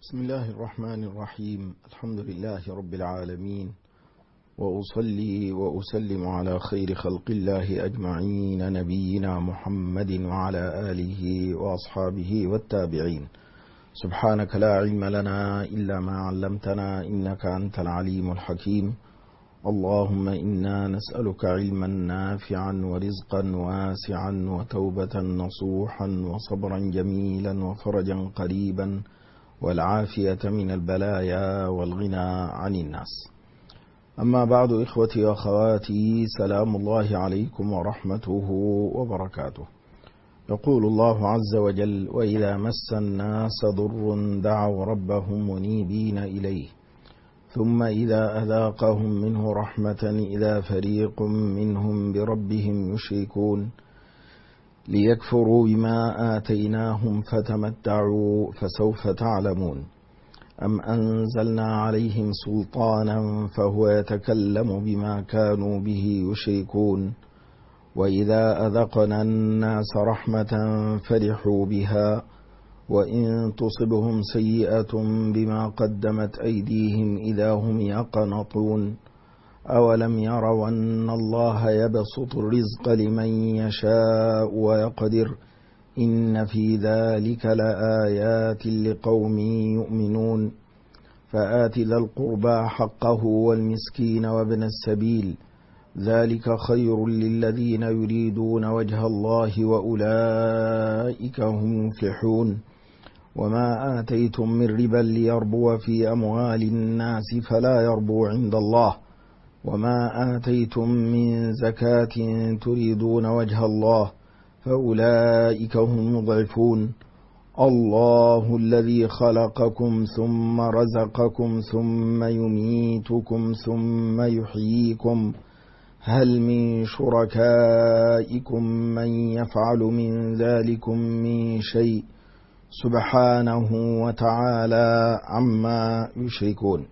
بسم الله الرحمن الرحيم. الحمد لله رب العالمين، وأصلي وأسلم على خير خلق الله أجمعين، نبينا محمد وعلى آله وأصحابه والتابعين. سبحانك لا علم لنا إلا ما علمتنا إنك أنت العليم الحكيم. اللهم إنا نسألك علما نافعا ورزقا واسعا وتوبة نصوحا وصبرا جميلا وفرجا قريبا والعافية من البلايا والغنى عن الناس. أما بعد، إخوتي وأخواتي، سلام الله عليكم ورحمته وبركاته. يقول الله عز وجل: وإذا مس الناس ضر دعوا ربهم منيبين إليه ثم إذا أذاقهم منه رحمة إذا فريق منهم بربهم يشركون ليكفروا بما آتيناهم فتمتعوا فسوف تعلمون أم أنزلنا عليهم سلطانا فهو يتكلم بما كانوا به يشركون وإذا أذقنا الناس رحمة فرحوا بها وإن تصبهم سيئة بما قدمت أيديهم إذا هم يقنطون أولم يروا أن الله يبسط الرزق لمن يشاء ويقدر إن في ذلك لآيات لقوم يؤمنون فآت ذا القربى حقه والمسكين وابن السبيل ذلك خير للذين يريدون وجه الله وأولئك هم المفلحون وما آتيتم من ربا ليربو في أموال الناس فلا يربو عند الله وما آتيتم من زكاة تريدون وجه الله فأولئك هم المضعفون الله الذي خلقكم ثم رزقكم ثم يميتكم ثم يحييكم هل من شركائكم من يفعل من ذلكم من شيء سبحانه وتعالى عما يشركون.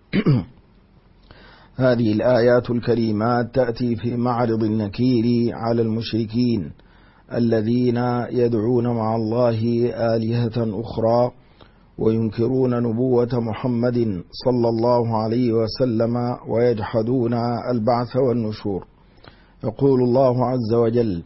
هذه الآيات الكريمات تأتي في معرض النكير على المشركين الذين يدعون مع الله آلهة أخرى وينكرون نبوة محمد صلى الله عليه وسلم ويجحدون البعث والنشور. يقول الله عز وجل: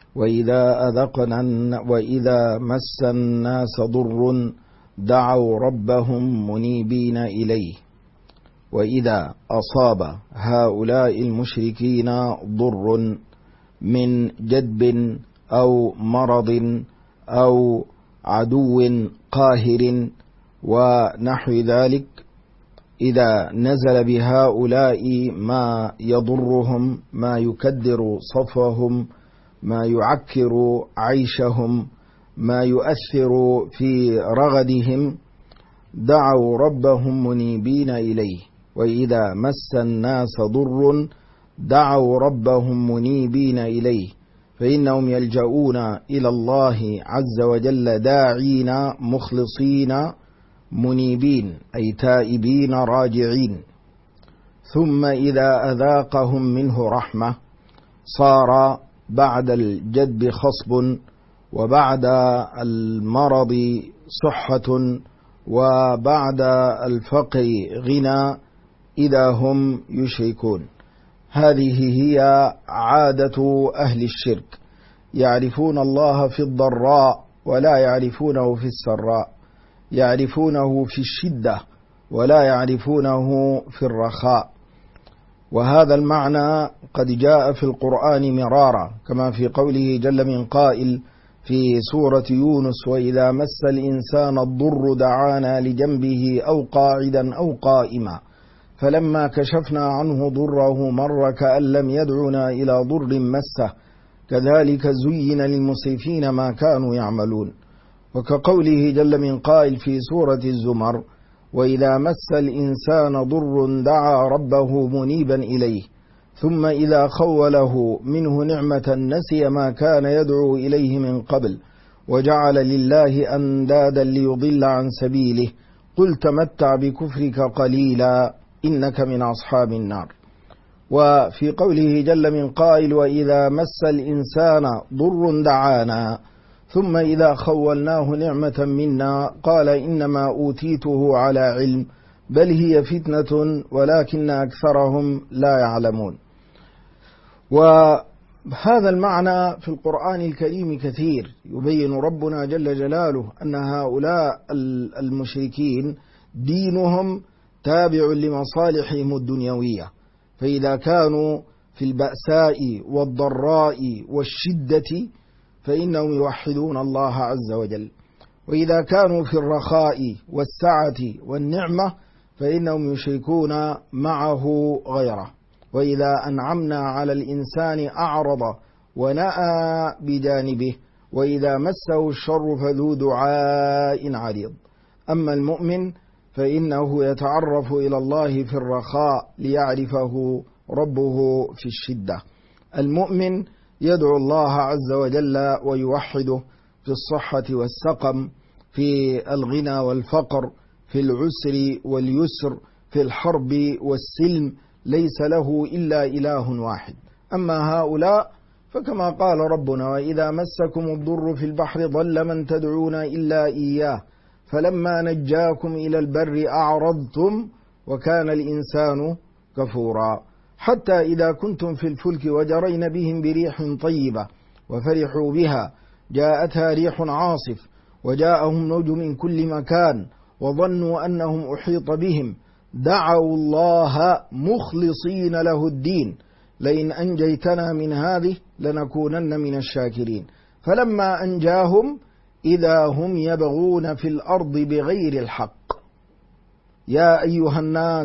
وإذا مس الناس ضر دعوا ربهم منيبين إليه. وإذا أصاب هؤلاء المشركين ضر من جدب أو مرض أو عدو قاهر ونحو ذلك، إذا نزل بهؤلاء ما يضرهم، ما يكدر صفوهم، ما يعكر عيشهم، ما يؤثر في رغدهم، دعوا ربهم منيبين إليه. وإذا مس الناس ضر دعوا ربهم منيبين إليه، فإنهم يلجؤون إلى الله عز وجل داعين مخلصين منيبين، أي تائبين راجعين. ثم إذا أذاقهم منه رحمة صار بعد الجدب خصب وبعد المرض صحة وبعد الفقر غنى إذا هم يشركون. هذه هي عادة أهل الشرك، يعرفون الله في الضراء ولا يعرفونه في السراء، يعرفونه في الشدة ولا يعرفونه في الرخاء. وهذا المعنى قد جاء في القرآن مرارا، كما في قوله جل من قائل في سورة يونس: وإذا مس الإنسان الضر دعانا لجنبه أو قاعدا أو قائما فلما كشفنا عنه ضره مر كأن لم يدعنا إلى ضر مسه كذلك زين للمسرفين ما كانوا يعملون. وكقوله جل من قائل في سورة الزمر: وإذا مس الإنسان ضر دعا ربه منيبا إليه ثم إذا خوله منه نعمة نسي ما كان يدعو إليه من قبل وجعل لله أندادا ليضل عن سبيله قل تمتع بكفرك قليلا إنك من أصحاب النار. وفي قوله جل من قائل: وإذا مس الإنسان ضر دعانا ثم إذا خولناه نعمة منا قال إنما أوتيته على علم بل هي فتنة ولكن أكثرهم لا يعلمون. وهذا المعنى في القرآن الكريم كثير، يبين ربنا جل جلاله أن هؤلاء المشركين دينهم تابع لمصالحهم الدنيوية، فإذا كانوا في البأساء والضراء والشدة فإنهم يوحدون الله عز وجل، وإذا كانوا في الرخاء والسعة والنعمة فإنهم يشركون معه غيره، وإذا أنعمنا على الإنسان أعرض ونأى بجانبه، وإذا مسه الشر فذو دعاء عريض. أما المؤمن فإنه يتعرف إلى الله في الرخاء ليعرفه ربه في الشدة. المؤمن يدعو الله عز وجل ويوحده في الصحة والسقم، في الغنى والفقر، في العسر واليسر، في الحرب والسلم، ليس له إلا إله واحد. أما هؤلاء فكما قال ربنا: وإذا مسكم الضر في البحر ضل من تدعون إلا إياه فلما نجاكم إلى البر أعرضتم وكان الإنسان كفورا. حتى إذا كنتم في الفلك وجرين بهم بريح طيبة وفرحوا بها جاءتها ريح عاصف وجاءهم موج من كل مكان وظنوا أنهم أحيط بهم دعوا الله مخلصين له الدين لئن أنجيتنا من هذه لنكونن من الشاكرين فلما أنجاهم إذا هم يبغون في الأرض بغير الحق. يا أيها الناس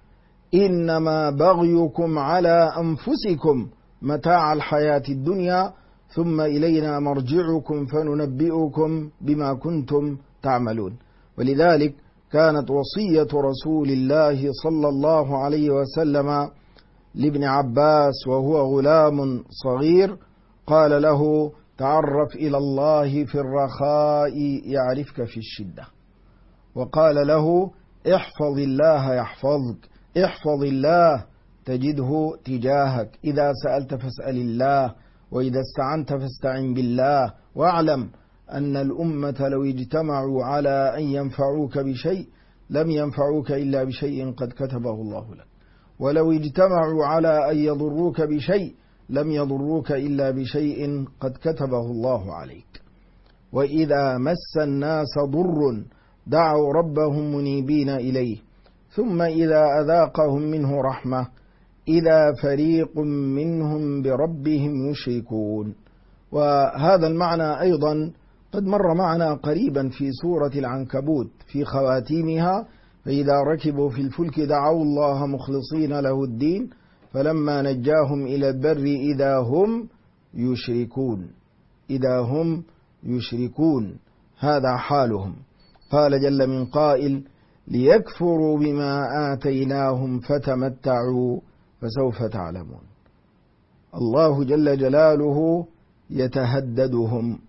إنما بغيكم على أنفسكم متاع الحياة الدنيا ثم إلينا مرجعكم فننبئكم بما كنتم تعملون. ولذلك كانت وصية رسول الله صلى الله عليه وسلم لابن عباس وهو غلام صغير، قال له: تعرف إلى الله في الرخاء يعرفك في الشدة. وقال له: احفظ الله يحفظك، احفظ الله تجده تجاهك، إذا سألت فاسأل الله، وإذا استعنت فاستعن بالله، واعلم أن الأمة لو اجتمعوا على أن ينفعوك بشيء لم ينفعوك إلا بشيء قد كتبه الله لك، ولو اجتمعوا على أن يضروك بشيء لم يضروك إلا بشيء قد كتبه الله عليك. وإذا مس الناس ضر دعوا ربهم منيبين إليه ثم إذا أذاقهم منه رحمة إذا فريق منهم بربهم يشركون. وهذا المعنى أيضا قد مر معنا قريبا في سورة العنكبوت في خواتيمها: فإذا ركبوا في الفلك دعوا الله مخلصين له الدين فلما نجاهم إلى البر إذا هم يشركون، إذا هم يشركون، هذا حالهم. قال جل من قائل: ليكفروا بما آتيناهم فتمتعوا فسوف تعلمون. الله جل جلاله يتهددهم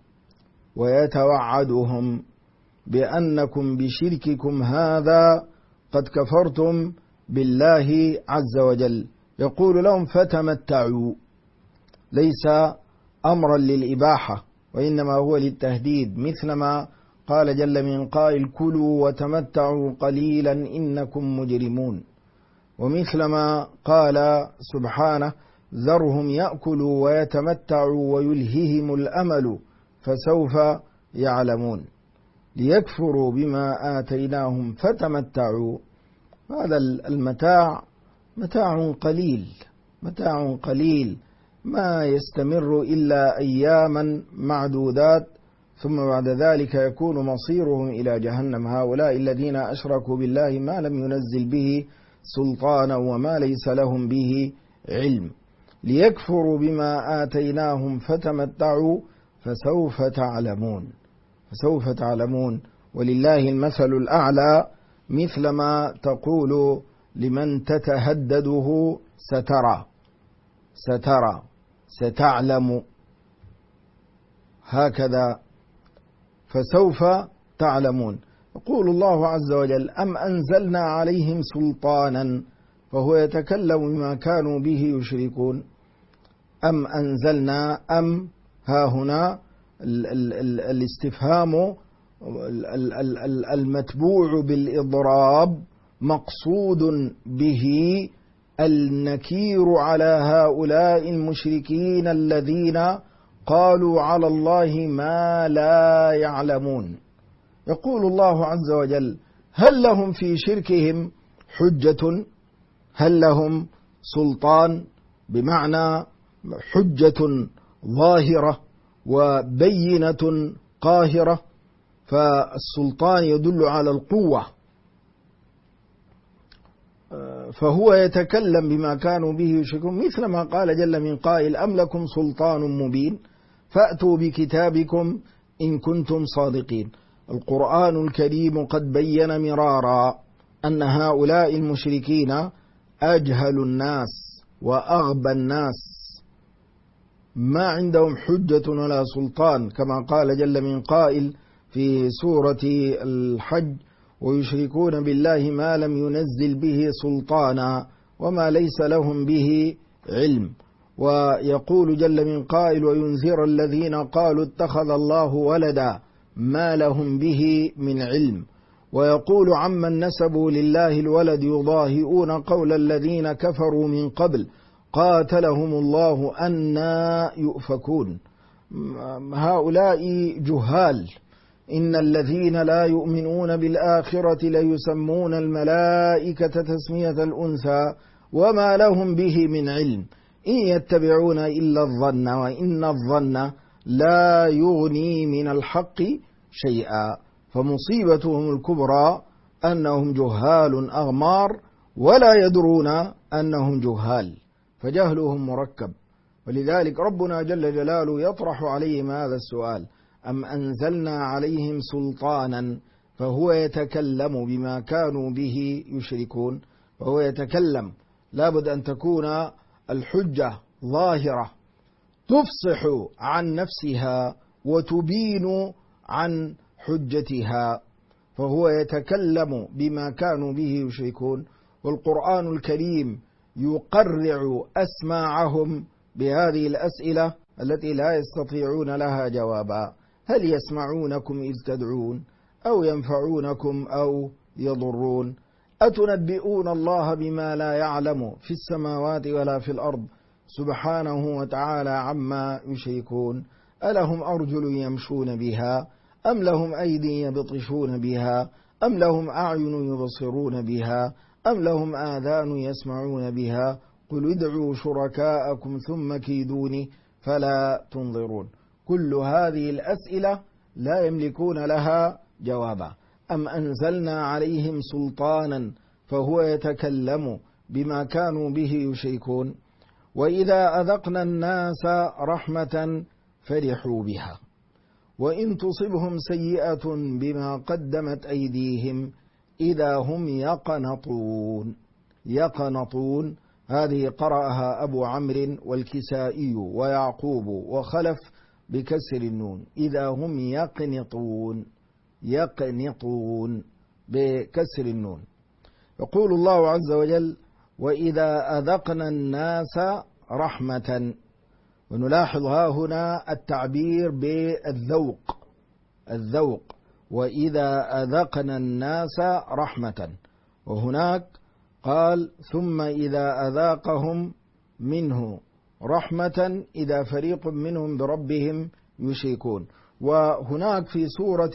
ويتوعدهم بأنكم بشرككم هذا قد كفرتم بالله عز وجل. يقول لهم: فتمتعوا، ليس أمرا للإباحة وإنما هو للتهديد، مثلما قال جل من قائل: كلوا وتمتعوا قليلا إنكم مجرمون، ومثلما قال سبحانه: ذرهم يأكلوا ويتمتعوا ويلههم الأمل فسوف يعلمون. ليكفروا بما آتيناهم فتمتعوا، هذا المتاع متاع قليل، متاع قليل ما يستمر إلا أياما معدودات ثم بعد ذلك يكون مصيرهم إلى جهنم. هؤلاء الذين أشركوا بالله ما لم ينزل به سلطانا وما ليس لهم به علم. ليكفروا بما آتيناهم فتمتعوا فسوف تعلمون، فسوف تعلمون. ولله المثل الأعلى، مثلما تقول لمن تتهدده: سترى، سترى، ستعلم، هكذا فسوف تعلمون. يقول الله عز وجل: أم أنزلنا عليهم سلطانا، فهو يتكلم بما كانوا به يشركون. أم أنزلنا، أم ها هنا الاستفهام المتبوع بالإضراب مقصود به النكير على هؤلاء المشركين الذين قالوا على الله ما لا يعلمون. يقول الله عز وجل: هل لهم في شركهم حجة؟ هل لهم سلطان؟ بمعنى حجة ظاهرة وبينة قاهرة، فالسلطان يدل على القوة، فهو يتكلم بما كانوا به يشركون، مثل ما قال جل من قائل: أم لكم سلطان مبين فأتوا بكتابكم إن كنتم صادقين. القرآن الكريم قد بين مرارا أن هؤلاء المشركين أجهل الناس وأغبى الناس، ما عندهم حجة ولا سلطان، كما قال جل من قائل في سورة الحج: ويشركون بالله ما لم ينزل به سلطانا وما ليس لهم به علم. ويقول جل من قائل: وينذر الذين قالوا اتخذ الله ولدا ما لهم به من علم. ويقول عمن نسبوا لله الولد يضاهئون قول الذين كفروا من قبل قاتلهم الله أنى يؤفكون. هؤلاء جهال. إن الذين لا يؤمنون بالآخرة ليسمون الملائكة تسمية الأنثى وما لهم به من علم إن يتبعون إلا الظن وإن الظن لا يغني من الحق شيئا. فمصيبتهم الكبرى أنهم جهال أغمار ولا يدرون أنهم جهال، فجهلهم مركب. ولذلك ربنا جل جلاله يطرح عليهم هذا السؤال: أم أنزلنا عليهم سلطانا؟ فهو يتكلم بما كانوا به يشركون، فهو يتكلم. لابد أن تكون الحجة ظاهرة تفصح عن نفسها وتبين عن حجتها، فهو يتكلم بما كانوا به يشركون. والقرآن الكريم يقرع أسماعهم بهذه الأسئلة التي لا يستطيعون لها جوابا: هل يسمعونكم إذ تدعون أو ينفعونكم أو يضرون؟ أتنبئون الله بما لا يعلم في السماوات ولا في الأرض سبحانه وتعالى عما يشركون. ألهم أرجل يمشون بها أم لهم أيدي يبطشون بها أم لهم أعين يبصرون بها أم لهم آذان يسمعون بها قل ادعوا شركاءكم ثم كيدوني فلا تنظرون. كل هذه الأسئلة لا يملكون لها جوابا. أم أنزلنا عليهم سلطانا؟ فهو يتكلم بما كانوا به يشركون. وإذا أذقنا الناس رحمة فرحوا بها وإن تصبهم سيئة بما قدمت أيديهم إذا هم يقنطون. يقنطون هذه قرأها أبو عمرو والكسائي ويعقوب وخلف بكسر النون، إذا هم يقنطون. يقنطون بكسر النون. يقول الله عز وجل: وإذا أذقنا الناس رحمة. ونلاحظ ها هنا التعبير بالذوق، الذوق: وإذا أذقنا الناس رحمة. وهناك قال: ثم إذا أذاقهم منه رحمة إذا فريق منهم بربهم يشركون. وهناك في سورة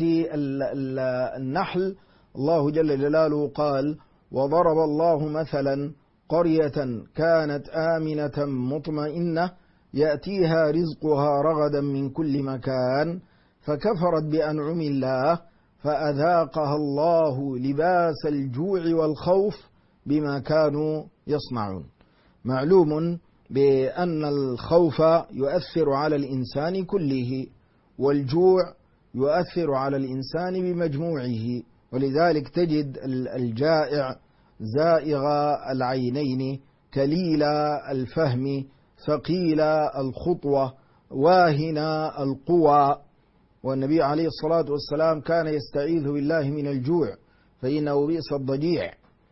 النحل الله جل جلاله قال: وضرب الله مثلا قرية كانت آمنة مطمئنة يأتيها رزقها رغدا من كل مكان فكفرت بأنعم الله فأذاقها الله لباس الجوع والخوف بما كانوا يصنعون. معلوم بأن الخوف يؤثر على الإنسان كله، والجوع يؤثر على الإنسان بمجموعه. ولذلك تجد الجائع زائغ العينين كليل الفهم ثقيل الخطوة واهن القوى. والنبي عليه الصلاة والسلام كان يستعيذ بالله من الجوع فإنه بئس الضجيع.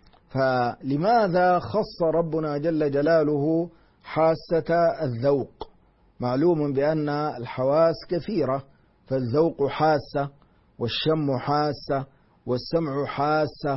فلماذا خص ربنا جل جلاله حاسة الذوق؟ معلوم بأن الحواس كثيرة، فالذوق حاسة، والشم حاسة، والسمع حاسة،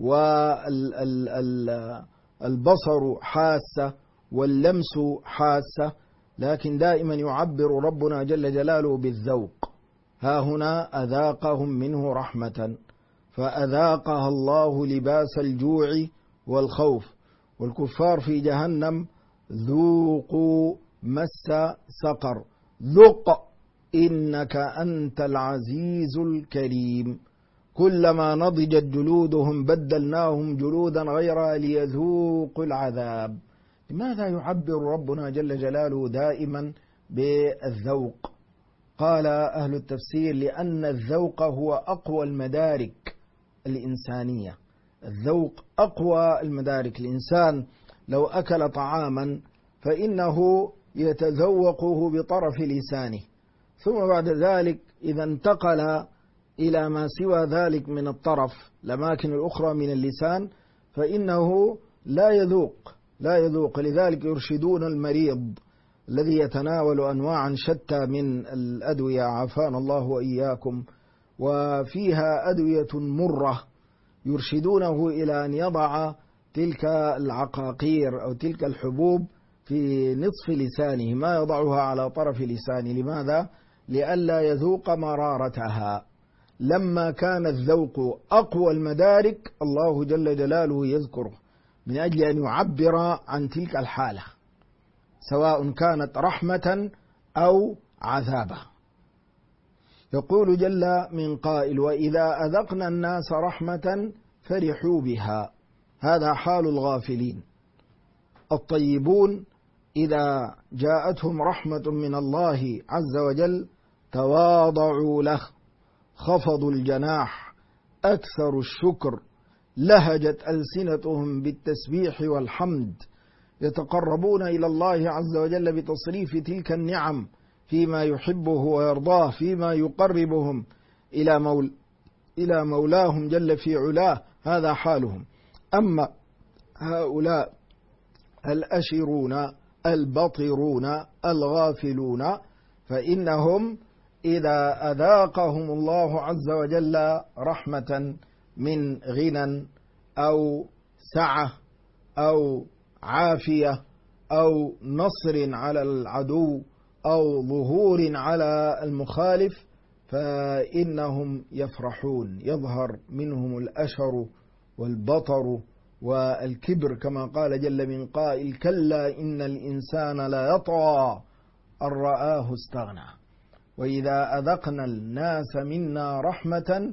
والبصر حاسة، واللمس حاسة، لكن دائما يعبر ربنا جل جلاله بالذوق. ها هنا أذاقهم منه رحمة، فأذاقها الله لباس الجوع والخوف. والكفار في جهنم ذوقوا مس سقر، ذق إنك أنت العزيز الكريم. كلما نضجت جلودهم بدلناهم جلودا غيرها ليذوقوا العذاب. لماذا يعبر ربنا جل جلاله دائما بالذوق؟ قال أهل التفسير: لأن الذوق هو أقوى المدارك الإنسانية. الذوق أقوى المدارك. الإنسان لو أكل طعاما فإنه يتذوقه بطرف لسانه، ثم بعد ذلك إذا انتقل إلى ما سوى ذلك من الطرف، الأماكن الأخرى من اللسان، فإنه لا يذوق. لذلك يرشدون المريض الذي يتناول أنواعا شتى من الأدوية، عافانا الله وإياكم، وفيها أدوية مرة، يرشدونه إلى أن يضع تلك العقاقير أو تلك الحبوب في نصف لسانه، ما يضعها على طرف لسانه. لماذا؟ لئلا يذوق مرارتها. لما كان الذوق أقوى المدارك الله جل جلاله يذكره من أجل أن يعبر عن تلك الحالة، سواء كانت رحمة أو عذابا. يقول جل من قائل: وإذا أذقنا الناس رحمة فرحوا بها. هذا حال الغافلين. الطيبون إذا جاءتهم رحمة من الله عز وجل تواضعوا له، خفضوا الجناح، أكثروا الشكر، لهجت ألسنتهم بالتسبيح والحمد، يتقربون إلى الله عز وجل بتصريف تلك النعم فيما يحبه ويرضاه، فيما يقربهم إلى مولاهم جل في علاه. هذا حالهم. أما هؤلاء الأشرون البطرون الغافلون فإنهم إذا أذاقهم الله عز وجل رحمة من غنى أو سعة أو عافية أو نصر على العدو أو ظهور على المخالف فإنهم يفرحون، يظهر منهم الأشر والبطر والكبر، كما قال جل من قائل: كلا إن الإنسان لا يطغى أن رآه استغنى. وإذا أذقنا الناس منا رحمة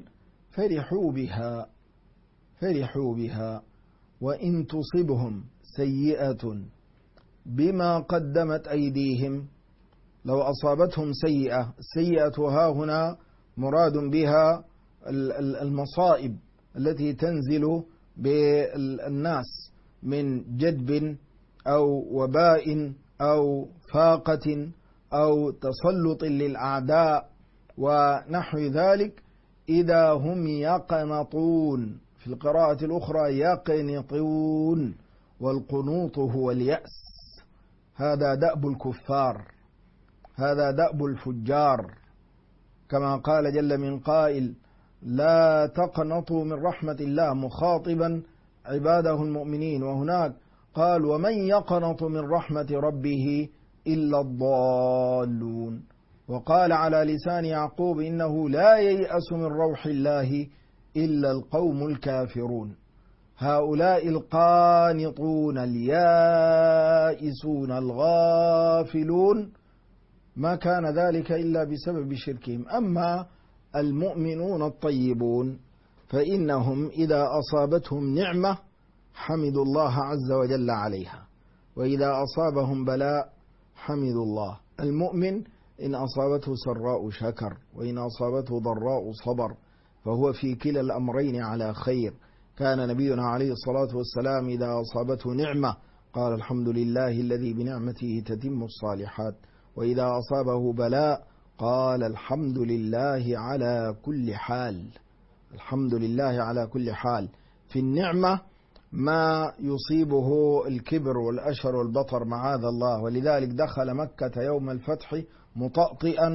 فرحوا بها وإن تصبهم سيئة بما قدمت أيديهم. لو أصابتهم سيئة ها هنا مراد بها المصائب التي تنزل بالناس من جدب أو وباء أو فاقة أو تسلط للأعداء ونحو ذلك، إذا هم يقنطون. في القراءة الأخرى يقنطون، والقنوط هو اليأس. هذا دأب الكفار، هذا دأب الفجار، كما قال جل من قائل: لا تقنطوا من رحمة الله، مخاطبا عباده المؤمنين. وهناك قال: ومن يقنط من رحمة ربه إلا الضالون. وقال على لسان يعقوب: إنه لا ييأس من روح الله إلا القوم الكافرون. هؤلاء القانطون اليائسون الغافلون ما كان ذلك إلا بسبب شركهم. أما المؤمنون الطيبون فإنهم إذا أصابتهم نعمة حمدوا الله عز وجل عليها، وإذا أصابهم بلاء حمدوا الله. المؤمن إن أصابته سراء شكر، وإن أصابته ضراء صبر، فهو في كلا الأمرين على خير. كان نبينا عليه الصلاة والسلام إذا أصابته نعمة قال: الحمد لله الذي بنعمته تتم الصالحات. وإذا أصابه بلاء قال: الحمد لله على كل حال. الحمد لله على كل حال. في النعمة ما يصيبه الكبر والأشر والبطر معاذ الله. ولذلك دخل مكة يوم الفتح مطأطئا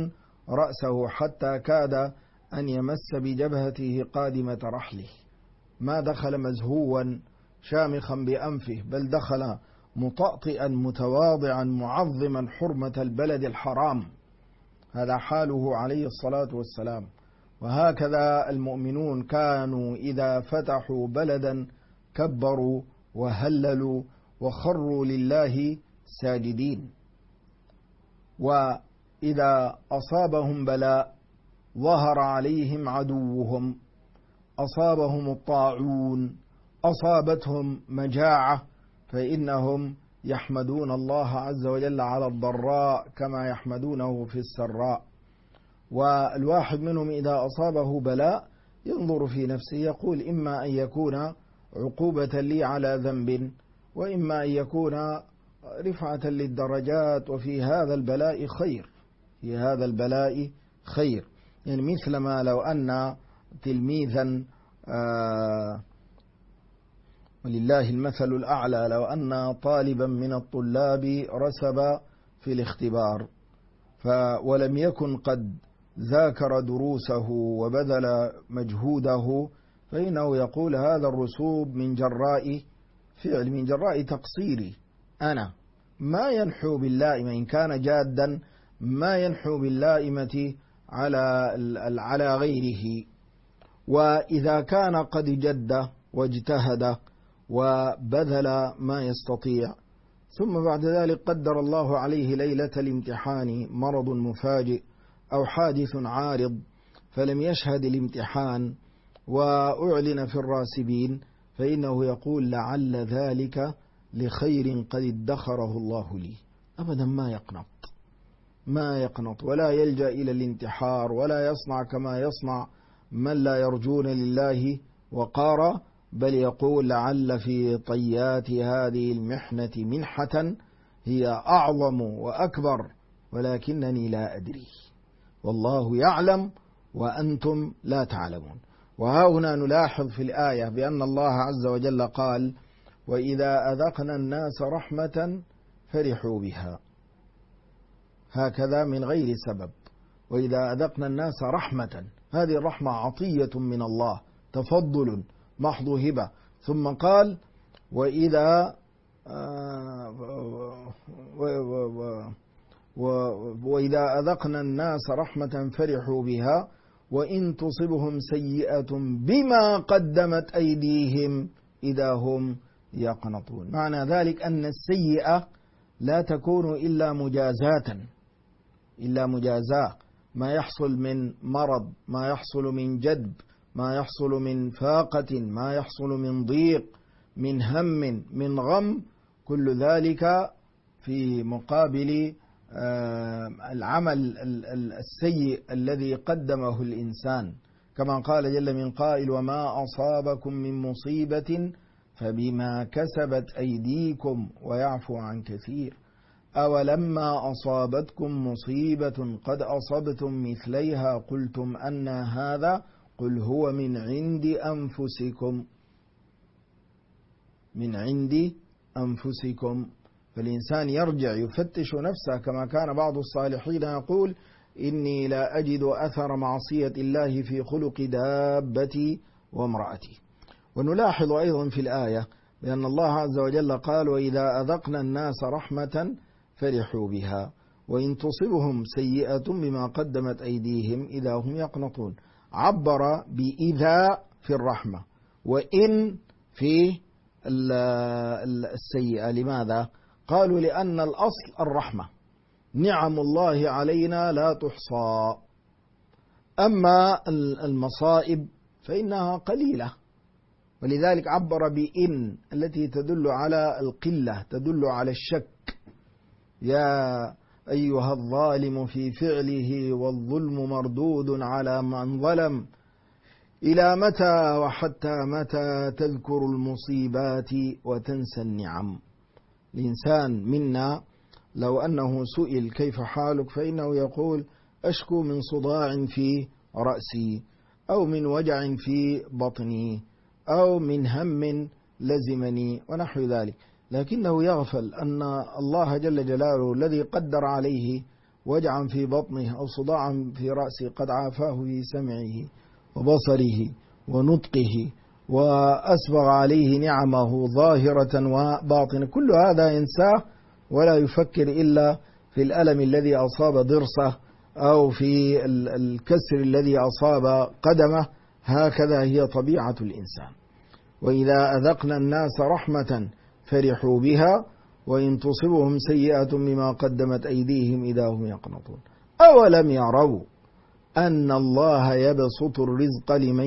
رأسه حتى كاد أن يمس بجبهته قادمة رحله، ما دخل مزهوا شامخا بأنفه، بل دخل مطأطئا متواضعا معظما حرمة البلد الحرام. هذا حاله عليه الصلاة والسلام. وهكذا المؤمنون كانوا إذا فتحوا بلدا كبروا وهللوا وخروا لله ساجدين. وإذا أصابهم بلاء ظهر عليهم عدوهم، أصابهم الطاعون، أصابتهم مجاعة، فإنهم يحمدون الله عز وجل على الضراء كما يحمدونه في السراء. والواحد منهم إذا أصابه بلاء ينظر في نفسه يقول إما أن يكون عقوبة لي على ذنب، وإما أن يكون رفعة للدرجات، وفي هذا البلاء خير، في هذا البلاء خير. يعني مثلما لو أن تلميذا ولله المثل الأعلى، لو أن طالبا من الطلاب رسب في الاختبار ولم يكن قد ذاكر دروسه وبذل مجهوده، فإنه يقول هذا الرسوب من جراء فعل، من جراء تقصيري أنا، ما ينحو باللائمة إن كان جادا، ما ينحو باللائمة على غيره. وإذا كان قد جد واجتهد وبذل ما يستطيع، ثم بعد ذلك قدر الله عليه ليلة الامتحان مرض مفاجئ أو حادث عارض فلم يشهد الامتحان وأعلن في الراسبين، فإنه يقول لعل ذلك لخير قد ادخره الله لي. أبدا ما يقنط ولا يلجأ إلى الانتحار، ولا يصنع كما يصنع من لا يرجون لله وقارا، بل يقول لعل في طيات هذه المحنة منحة هي أعظم وأكبر ولكنني لا أدري، والله يعلم وأنتم لا تعلمون. وها هنا نلاحظ في الآية بأن الله عز وجل قال وإذا أذقنا الناس رحمة فرحوا بها، هكذا من غير سبب. وإذا أذقنا الناس رحمة، هذه الرحمة عطية من الله، تفضل محض هبة. ثم قال وإذا أذقنا الناس رحمة فرحوا بها وإن تصبهم سيئة بما قدمت أيديهم إذا هم يقنطون. معنى ذلك أن السيئة لا تكون إلا مجازاة، ما يحصل من مرض، ما يحصل من جدب، ما يحصل من فاقة، ما يحصل من ضيق، من هم، من غم، كل ذلك في مقابل العمل السيء الذي قدمه الإنسان، كما قال جل من قائل وما أصابكم من مصيبة فبما كسبت أيديكم ويعفو عن كثير، أولما أصابتكم مصيبة قد أصبتم مثليها قلتم أن هذا قل هو من عند أنفسكم. فالإنسان يرجع يفتش نفسه، كما كان بعض الصالحين يقول إني لا أجد أثر معصية الله في خلق دابتي وامرأتي. ونلاحظ أيضا في الآية بأن الله عز وجل قال وإذا أذقنا الناس رحمة فرحوا بها وإن تصبهم سيئة بما قدمت أيديهم إذا هم يقنطون. عبر بإذا في الرحمة وإن في السيئة. لماذا؟ قالوا لأن الأصل الرحمة، نعم الله علينا لا تحصى، أما المصائب فإنها قليلة، ولذلك عبر بإن التي تدل على القلة، تدل على الشك. يا أيها الظالم في فعله والظلم مردود على من ظلم إلى متى وحتى متى تذكر المصيبات وتنسى النعم. الإنسان منا لو أنه سئل كيف حالك فإنه يقول أشكو من صداع في رأسي أو من وجع في بطني أو من هم لزمني ونحو ذلك، لكنه يغفل أن الله جل جلاله الذي قدر عليه وجعا في بطنه أو صداعا في رأسه قد عافاه في سمعه وبصره ونطقه، وأسبغ عليه نعمه ظاهرة وباطنة، كل هذا ينساه ولا يفكر إلا في الألم الذي أصاب ضرسه أو في الكسر الذي أصاب قدمه. هكذا هي طبيعة الإنسان. وإذا أذقنا الناس رحمة فرحوا بها وإن تصبهم سيئة بما قدمت أيديهم إذا هم يقنطون. أولم يروا أن الله يبسط الرزق لمن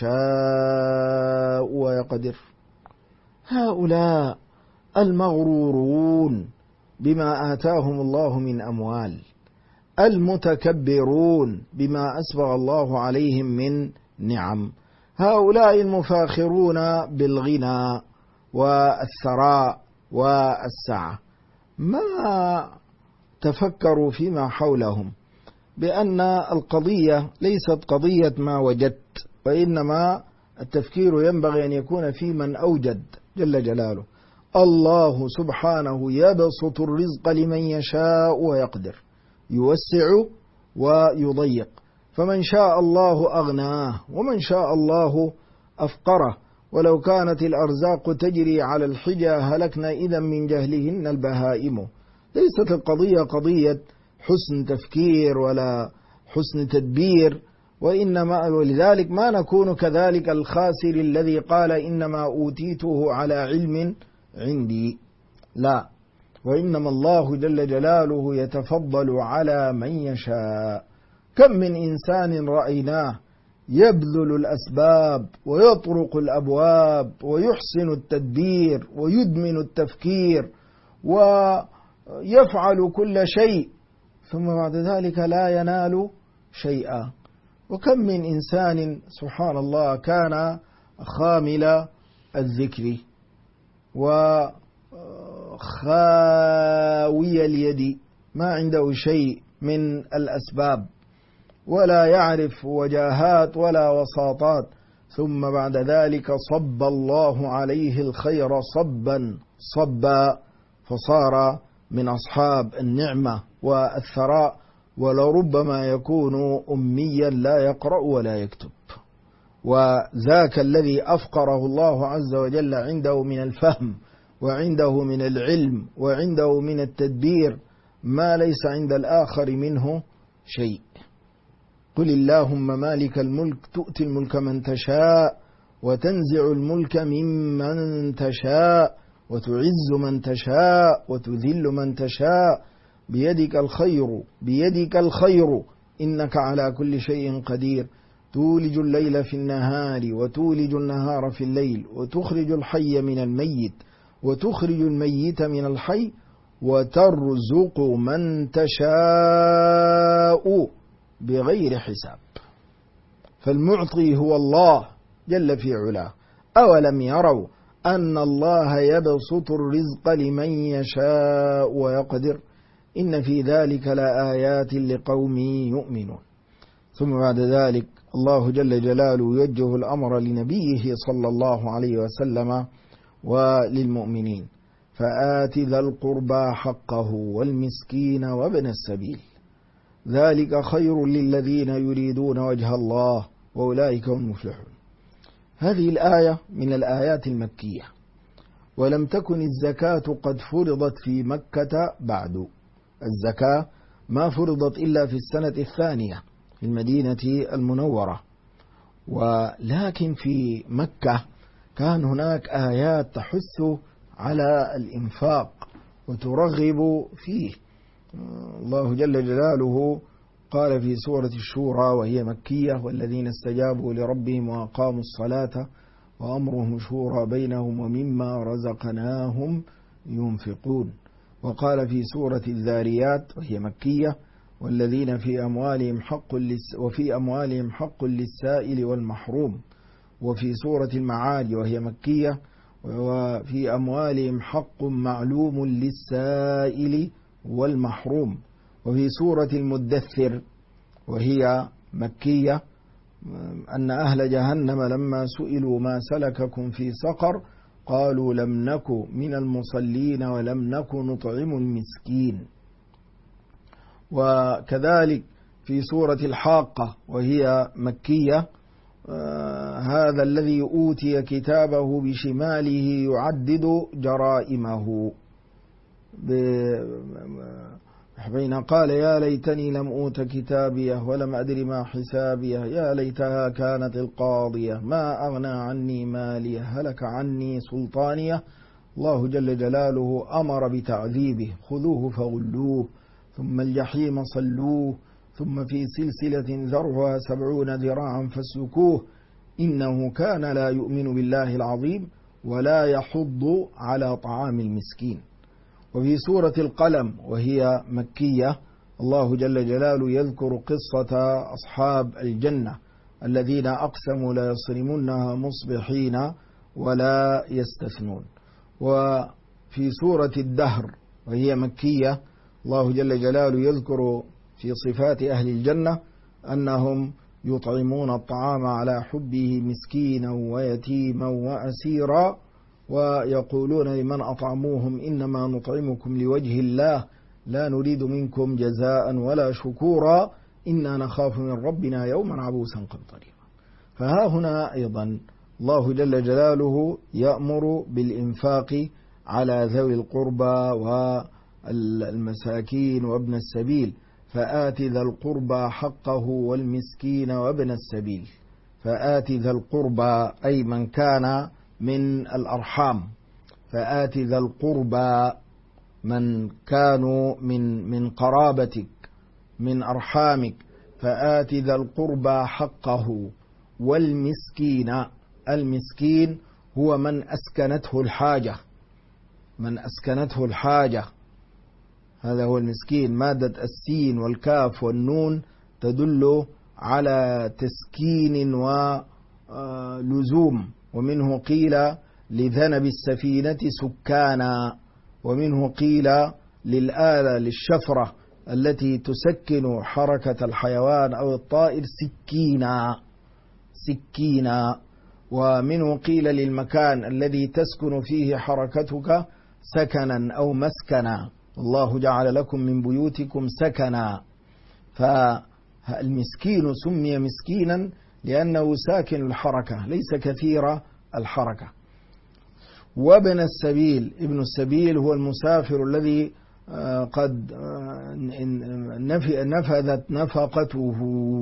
يشاء ويقدر. هؤلاء المغرورون بما آتاهم الله من أموال، المتكبرون بما أسبغ الله عليهم من نعم، هؤلاء المفاخرون بالغنى والثراء والسعة، ما تفكروا فيما حولهم بأن القضية ليست قضية ما وجدت، وإنما التفكير ينبغي أن يكون في من أوجد جل جلاله. الله سبحانه يبسط الرزق لمن يشاء ويقدر، يوسع ويضيق، فمن شاء الله أغناه ومن شاء الله أفقره. ولو كانت الأرزاق تجري على الحجى هلكنا إذا من جهلهن البهائم. ليست القضية قضية حسن تفكير ولا حسن تدبير، وإنما ولذلك ما نكون كذلك الخاسر الذي قال إنما أوتيته على علم عندي، لا، وإنما الله جل جلاله يتفضل على من يشاء. كم من إنسان رأيناه يبذل الأسباب ويطرق الأبواب ويحسن التدبير ويدمن التفكير ويفعل كل شيء، ثم بعد ذلك لا ينال شيئا. وكم من إنسان سبحان الله كان خامل الذكر وخاوي اليد، ما عنده شيء من الأسباب ولا يعرف وجاهات ولا وساطات، ثم بعد ذلك صب الله عليه الخير صبا صبا، فصار من أصحاب النعمة والثراء، ولربما يكون أميا لا يقرأ ولا يكتب. وذاك الذي أفقره الله عز وجل عنده من الفهم وعنده من العلم وعنده من التدبير ما ليس عند الآخر منه شيء. قل اللهم مالك الملك تؤتي الملك من تشاء وتنزع الملك ممن تشاء وتعز من تشاء وتذل من تشاء بيدك الخير إنك على كل شيء قدير. تولج الليل في النهار وتولج النهار في الليل وتخرج الحي من الميت وتخرج الميت من الحي وترزق من تشاء بغير حساب. فالمعطي هو الله جل في علاه. أولم يروا أن الله يبسط الرزق لمن يشاء ويقدر إن في ذلك لآيات لقوم يؤمنون. ثم بعد ذلك الله جل جلاله يوجه الأمر لنبيه صلى الله عليه وسلم وللمؤمنين: فآت ذا القربى حقه والمسكين وابن السبيل ذلك خير للذين يريدون وجه الله وأولئك هم المفلحون. هذه الآية من الآيات المكية، ولم تكن الزكاة قد فرضت في مكة بعد. الزكاة ما فرضت إلا في السنة الثانية في المدينة المنورة، ولكن في مكة كان هناك آيات تحث على الإنفاق وترغب فيه. الله جل جلاله قال في سورة الشورى وهي مكية: والذين استجابوا لربهم وأقاموا الصلاة وأمرهم شورى بينهم ومما رزقناهم ينفقون. وقال في سورة الذاريات وهي مكية: والذين في أموالهم حق للسائل والمحروم. وفي سورة المعارج وهي مكية: وفي أموالهم حق معلوم للسائل والمحروم. وفي سورة المدثر وهي مكية: أن أهل جهنم لما سئلوا ما سلككم في سقر قالوا لم نك من المصلين ولم نك نطعم المسكين. وكذلك في سورة الحاقة وهي مكية هذا الذي أوتي كتابه بشماله يعدد جرائمه حين قال يا ليتني لم أوت كتابيه ولم أدر ما حسابيه يا ليتها كانت القاضية ما أغنى عني ماليه هلك عني سلطانيه. الله جل جلاله أمر بتعذيبه خذوه فغلوه ثم الجحيم صلوه ثم في سلسلة ذرعها 70 ذراعا فاسلكوه إنه كان لا يؤمن بالله العظيم ولا يحض على طعام المسكين. وفي سورة القلم وهي مكية الله جل جلاله يذكر قصة أصحاب الجنة الذين أقسموا لا يصرمنها مصبحين ولا يستثنون. وفي سورة الدهر وهي مكية الله جل جلاله يذكر في صفات أهل الجنة أنهم يطعمون الطعام على حبه مسكينا ويتيما وأسيرا ويقولون لمن أطعموهم إنما نطعمكم لوجه الله لا نريد منكم جزاء ولا شكورا إنا نخاف من ربنا يوما عبوسا قمطريرا. فها هنا أيضا الله جل جلاله يأمر بالإنفاق على ذوي القربى والمساكين وابن السبيل فآت ذا القربى حقه والمسكين وابن السبيل. فآت ذا القربى أي من كان من الأرحام فآت ذا القربى من كانوا من قرابتك من أرحامك فآت ذا القربى حقه والمسكين. المسكين هو من أسكنته الحاجة من أسكنته الحاجة هذا هو المسكين. مادة السين والكاف والنون تدل على تسكين ولزوم. ومنه قيل لذنب السفينة سكانا ومنه قيل للآلة للشفرة التي تسكن حركة الحيوان أو الطائر سكينا. ومنه قيل للمكان الذي تسكن فيه حركتك سكنا أو مسكنا الله جعل لكم من بيوتكم سكنا. فالمسكين سمي مسكينا لأنه ساكن الحركة ليس كثير الحركة. وابن السبيل ابن السبيل هو المسافر الذي قد نفذت نفقته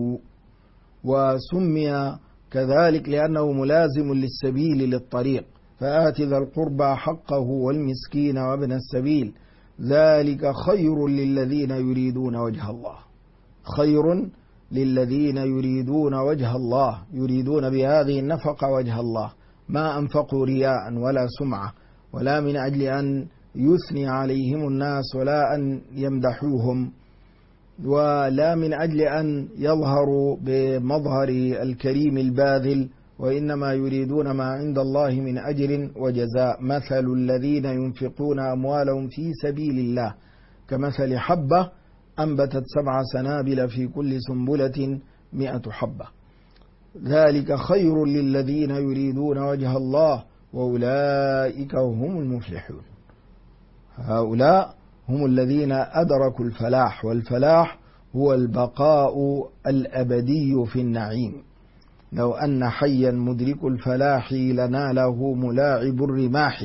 وسمي كذلك لأنه ملازم للسبيل للطريق. فآت ذا القربى حقه والمسكين وابن السبيل ذلك خير للذين يريدون وجه الله. خير للذين يريدون وجه الله يريدون بهذه النفقة وجه الله ما أنفقوا رياء ولا سمعة ولا من أجل أن يثني عليهم الناس ولا أن يمدحوهم ولا من أجل أن يظهروا بمظهر الكريم الباذل وإنما يريدون ما عند الله من أجر وجزاء. مثل الذين ينفقون أموالهم في سبيل الله كمثل حبة أنبتت 7 سنابل في كل سنبلة 100 حبة ذلك خير للذين يريدون وجه الله وأولئك هم المفلحون. هؤلاء هم الذين أدركوا الفلاح والفلاح هو البقاء الأبدي في النعيم. لو أن حيا مدرك الفلاح لناله ملاعب الرماح.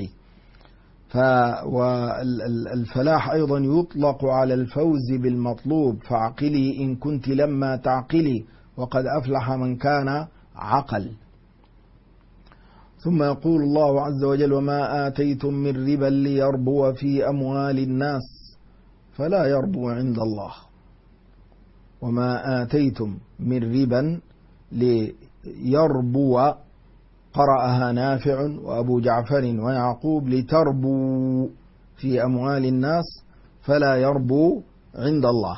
والفلاح أيضا يطلق على الفوز بالمطلوب فاعقلي إن كنت لما تعقلي وقد أفلح من كان عقل. ثم يقول الله عز وجل وما آتيتم من ربا ليربو في أموال الناس فلا يربو عند الله. وما آتيتم من ربا ليربو قرأها نافع وأبو جعفر ويعقوب لتربو في أموال الناس فلا يربو عند الله.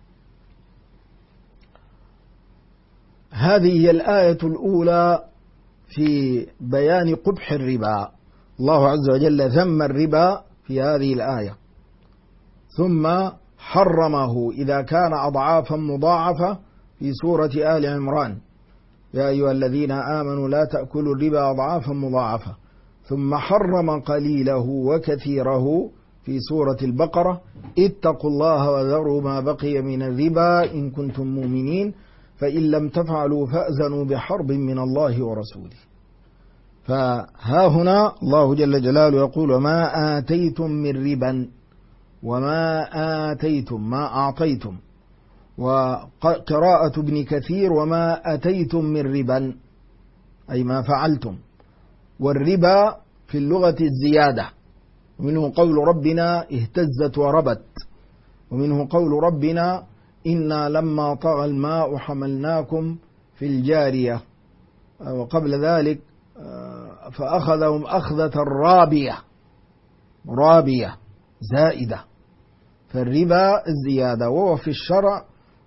هذه هي الآية الأولى في بيان قبح الربا. الله عز وجل ذم الربا في هذه الآية ثم حرمه إذا كان أضعافا مضاعفة في سورة آل عمران يا أيها الذين آمنوا لا تأكلوا الربا أضعافا مضاعفة ثم حرم قليله وكثيره في سورة البقرة: اتقوا الله وذروا ما بقي من الربا إن كنتم مؤمنين فإن لم تفعلوا فأذنوا بحرب من الله ورسوله. فها هنا الله جل جلاله يقول: وما آتيتم من ربا، وما آتيتم ما أعطيتم، وقراءة ابن كثير: وما أتيتم من ربا، أي ما فعلتم. والربا في اللغة الزيادة، ومنه قول ربنا: اهتزت وربت، ومنه قول ربنا: إنا لما طغى الماء حملناكم في الجارية، وقبل ذلك فأخذهم أخذة رابية زائدة. فالربا الزيادة، وهو في الشرع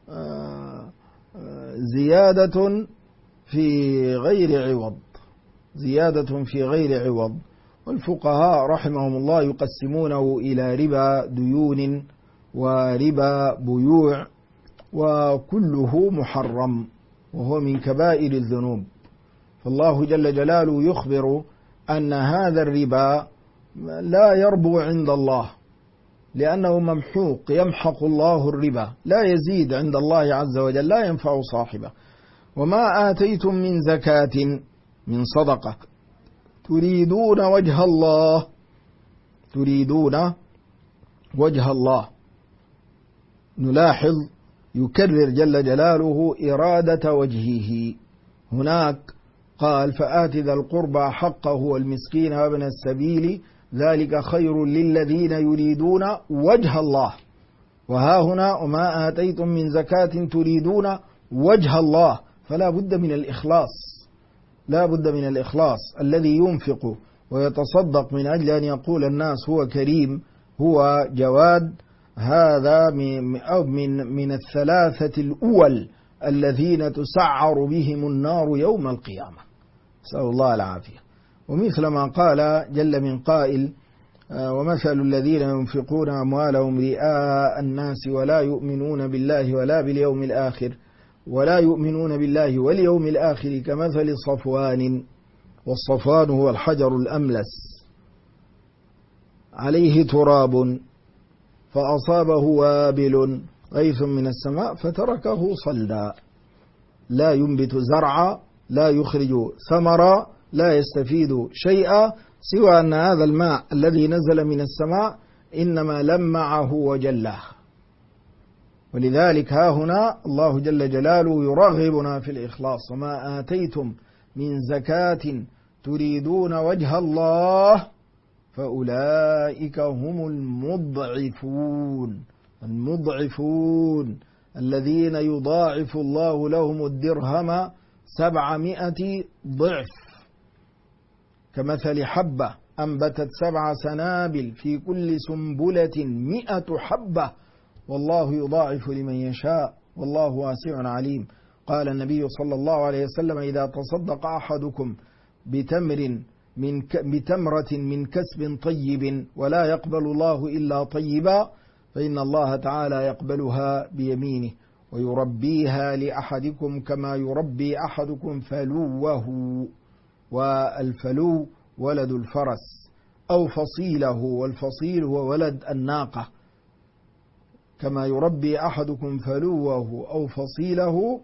زيادة في غير عوض، زيادة في غير عوض. والفقهاء رحمهم الله يقسمونه إلى ربا ديون وربا بيوع، وكله محرم وهو من كبائر الذنوب. فالله جل جلاله يخبر أن هذا الربا لا يربو عند الله، لأنه ممحوق، يمحق الله الربا، لا يزيد عند الله عز وجل، لا ينفع صاحبه. وما آتيتم من زكاة، من صدقة، تريدون وجه الله، تريدون وجه الله. نلاحظ يكرر جل جلاله إرادة وجهه. هناك قال: فآت ذا القربى حقه والمسكين وابن السبيل ذلك خير للذين يريدون وجه الله. وها هنا: وما آتيتم من زكاة تريدون وجه الله. فلا بد من الإخلاص، لا بد من الإخلاص. الذي ينفق ويتصدق من أجل أن يقول الناس هو كريم، هو جواد، هذا من الثلاثة الأول الذين تسعر بهم النار يوم القيامة، نسأل الله العافية. ومثل ما قال جل من قائل: ومثل الذين ينفقون أموالهم رئاء الناس ولا يؤمنون بالله ولا باليوم الآخر ولا يؤمنون بالله واليوم الآخر كمثل صفوان، والصفوان هو الحجر الأملس، عليه تراب فأصابه وابل غيث من السماء فتركه صلدا، لا ينبت زرعا، لا يخرج ثمرا، لا يستفيد شيئا، سوى أن هذا الماء الذي نزل من السماء إنما لمعه وجله. ولذلك ها هنا الله جل جلاله يرغبنا في الإخلاص: وما آتيتم من زكاة تريدون وجه الله فأولئك هم المضعفون الذين يضاعف الله لهم الدرهم 700 ضعف، كمثل حبة أنبتت 7 سنابل في كل سنبلة 100 حبة والله يضاعف لمن يشاء والله واسع عليم. قال النبي صلى الله عليه وسلم: إذا تصدق أحدكم بتمرة من كسب طيب ولا يقبل الله إلا طيبا فإن الله تعالى يقبلها بيمينه ويربيها لأحدكم كما يربي أحدكم فلوه، والفلو ولد الفرس أو فصيله، والفصيل هو ولد الناقة. كما يربي أحدكم فلوه أو فصيله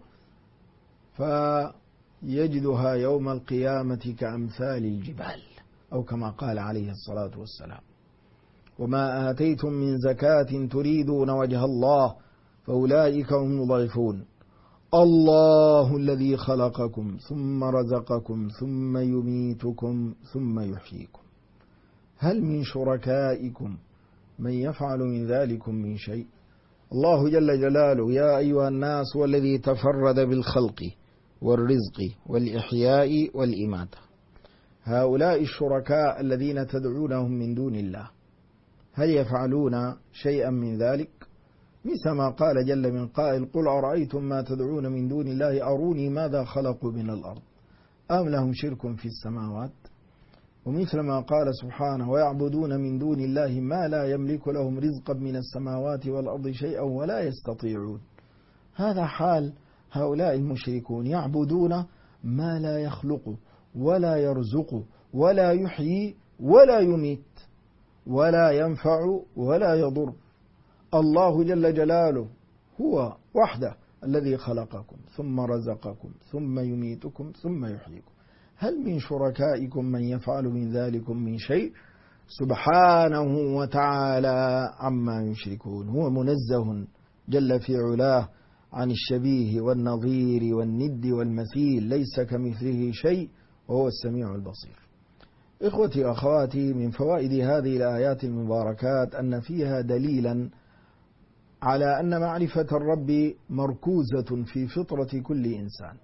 فيجدها يوم القيامة كأمثال الجبال، أو كما قال عليه الصلاة والسلام. وما آتيتم من زكاة تريدون وجه الله فأولئك هم المضعفون. الله الذي خلقكم ثم رزقكم ثم يميتكم ثم يحييكم هل من شركائكم من يفعل من ذلكم من شيء؟ الله جل جلاله يا أيها الناس هو الذي تفرد بالخلق والرزق والإحياء والإماتة. هؤلاء الشركاء الذين تدعونهم من دون الله هل يفعلون شيئا من ذلك؟ مثل ما قال جل من قائل: قل أرأيتم ما تدعون من دون الله أروني ماذا خلقوا من الأرض أم لهم شرك في السماوات. ومثل ما قال سبحانه: ويعبدون من دون الله ما لا يملك لهم رزقا من السماوات والأرض شيئا ولا يستطيعون. هذا حال هؤلاء المشركون، يعبدون ما لا يخلق ولا يرزق ولا يحيي ولا يميت. ولا ينفع ولا يضر. الله جل جلاله هو وحده الذي خلقكم ثم رزقكم ثم يميتكم ثم يحييكم. هل من شركائكم من يفعل من ذلكم من شيء؟ سبحانه وتعالى عما يشركون. هو منزه جل في علاه عن الشبيه والنظير والند والمثيل، ليس كمثله شيء وهو السميع البصير. إخوتي وأخواتي، من فوائد هذه الآيات المباركات أن فيها دليلا على أن معرفة الرب مركوزة في فطرة كل إنسان.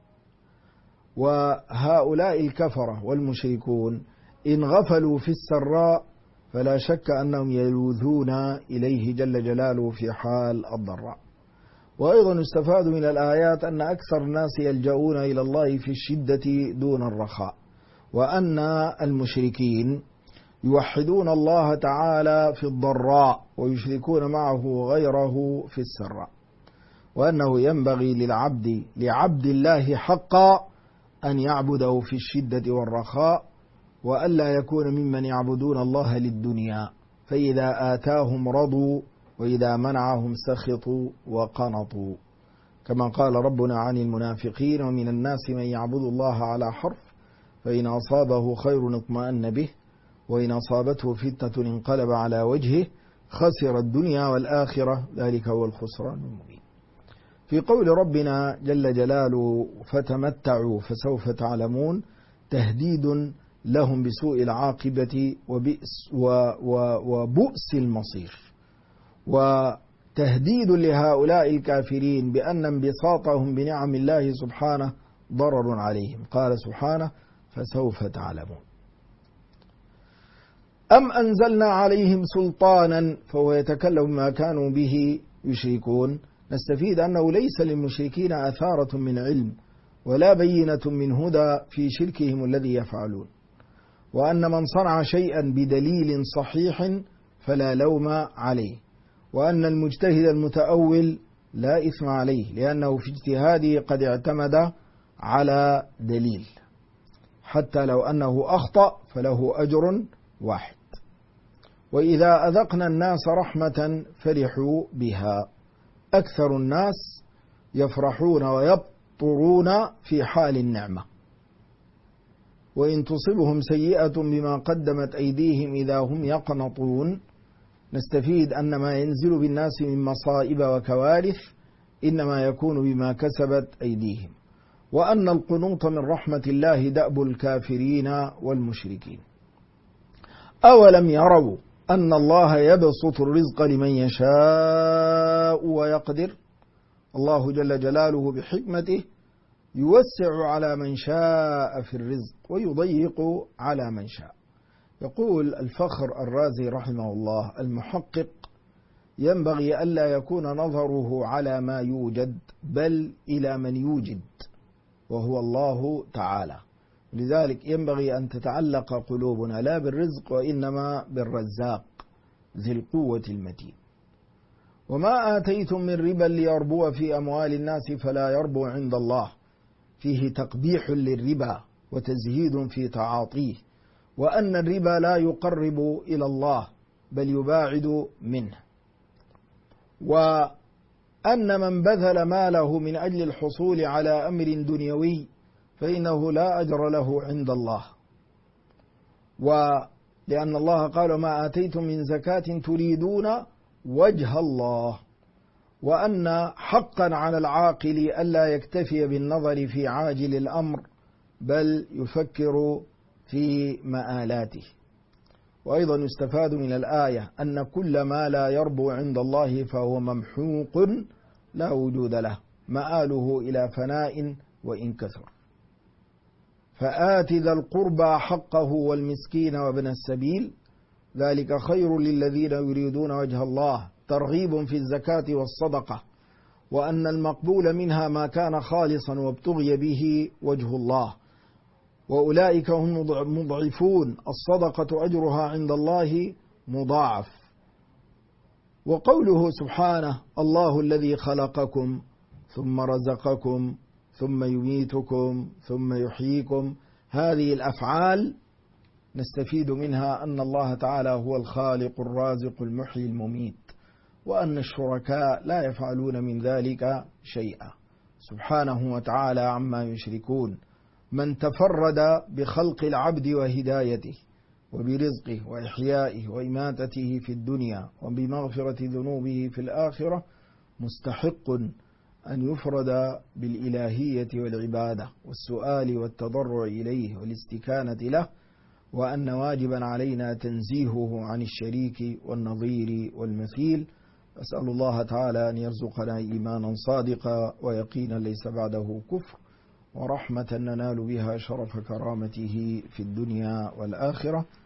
وهؤلاء الكفرة والمشركون إن غفلوا في السراء فلا شك أنهم يلوذون إليه جل جلاله في حال الضراء. وأيضا استفاد من الآيات أن أكثر الناس يلجؤون إلى الله في الشدة دون الرخاء، وأن المشركين يوحدون الله تعالى في الضراء ويشركون معه غيره في السراء، وأنه ينبغي لعبد الله حقا أن يعبده في الشدة والرخاء، وألا يكون ممن يعبدون الله للدنيا، فإذا آتاهم رضوا وإذا منعهم سخطوا وقنطوا، كما قال ربنا عن المنافقين: ومن الناس من يعبد الله على حرف فإن أصابه خير اطمأن به وإن أصابته فتنة انقلب على وجهه خسر الدنيا والآخرة ذلك هو الخسران المبين. في قول ربنا جل جلاله: فتمتعوا فسوف تعلمون، تهديد لهم بسوء العاقبة وبؤس المصير، وتهديد لهؤلاء الكافرين بأن انبساطهم بنعم الله سبحانه ضرر عليهم. قال سبحانه: فسوف تعلمون. أم أنزلنا عليهم سلطانا، فهو يتكلم ما كانوا به يشركون. نستفيد أنه ليس للمشركين أثارة من علم ولا بينة من هدى في شركهم الذي يفعلون، وأن من صنع شيئا بدليل صحيح فلا لوم عليه، وأن المجتهد المتأول لا إثم عليه لأنه في اجتهاده قد اعتمد على دليل، حتى لو أنه أخطأ فله أجر واحد. وإذا أذقنا الناس رحمة فرحوا بها. أكثر الناس يفرحون ويبطرون في حال النعمة، وإن تصبهم سيئة بما قدمت أيديهم إذا هم يقنطون. نستفيد أن ما ينزل بالناس من مصائب وكوارث إنما يكون بما كسبت أيديهم، وأن القنوط من رحمة الله دأب الكافرين والمشركين. أولم يروا أن الله يبسط الرزق لمن يشاء ويقدر؟ الله جل جلاله بحكمته يوسع على من شاء في الرزق ويضيق على من شاء. يقول الفخر الرازي رحمه الله: المحقق ينبغي ألا يكون نظره على ما يوجد بل إلى من يوجد وهو الله تعالى. لذلك ينبغي أن تتعلق قلوبنا لا بالرزق وإنما بالرزاق ذي القوة المتين. وما آتيتم من ربا ليربو في أموال الناس فلا يربو عند الله، فيه تقبيح للربا وتزهيد في تعاطيه، وأن الربا لا يقرب إلى الله بل يباعد منه، وأن من بذل ماله من أجل الحصول على أمر دنيوي فإنه لا أجر له عند الله، ولأن الله قال: ما آتيتم من زكاة تريدون وجه الله، وأن حقا على العاقل ألا يكتفي بالنظر في عاجل الأمر بل يفكر في مآلاته. وأيضا يستفاد من الآية أن كل ما لا يربو عند الله فهو ممحوق لا وجود له، مآله إلى فناء وإن كثر. فآت ذا القربى حقه والمسكين وابن السبيل ذلك خير للذين يريدون وجه الله، ترغيب في الزكاة والصدقة، وأن المقبول منها ما كان خالصا وابتغي به وجه الله، وأولئك هم مضعفون، الصدقة أجرها عند الله مضاعف. وقوله سبحانه: الله الذي خلقكم ثم رزقكم ثم يميتكم ثم يحييكم، هذه الأفعال نستفيد منها أن الله تعالى هو الخالق الرازق المحيي المميت، وأن الشركاء لا يفعلون من ذلك شيئا سبحانه وتعالى عما يشركون. من تفرد بخلق العبد وهدايته وبرزقه وإحيائه وإماتته في الدنيا وبمغفرة ذنوبه في الآخرة مستحق أن يفرد بالإلهية والعبادة والسؤال والتضرع إليه والاستكانة له، وأن واجبا علينا تنزيهه عن الشريك والنظير والمثيل. أسأل الله تعالى أن يرزقنا إيمانا صادقا ويقينا ليس بعده كفر، ورحمة ننال بها شرف كرامته في الدنيا والآخرة.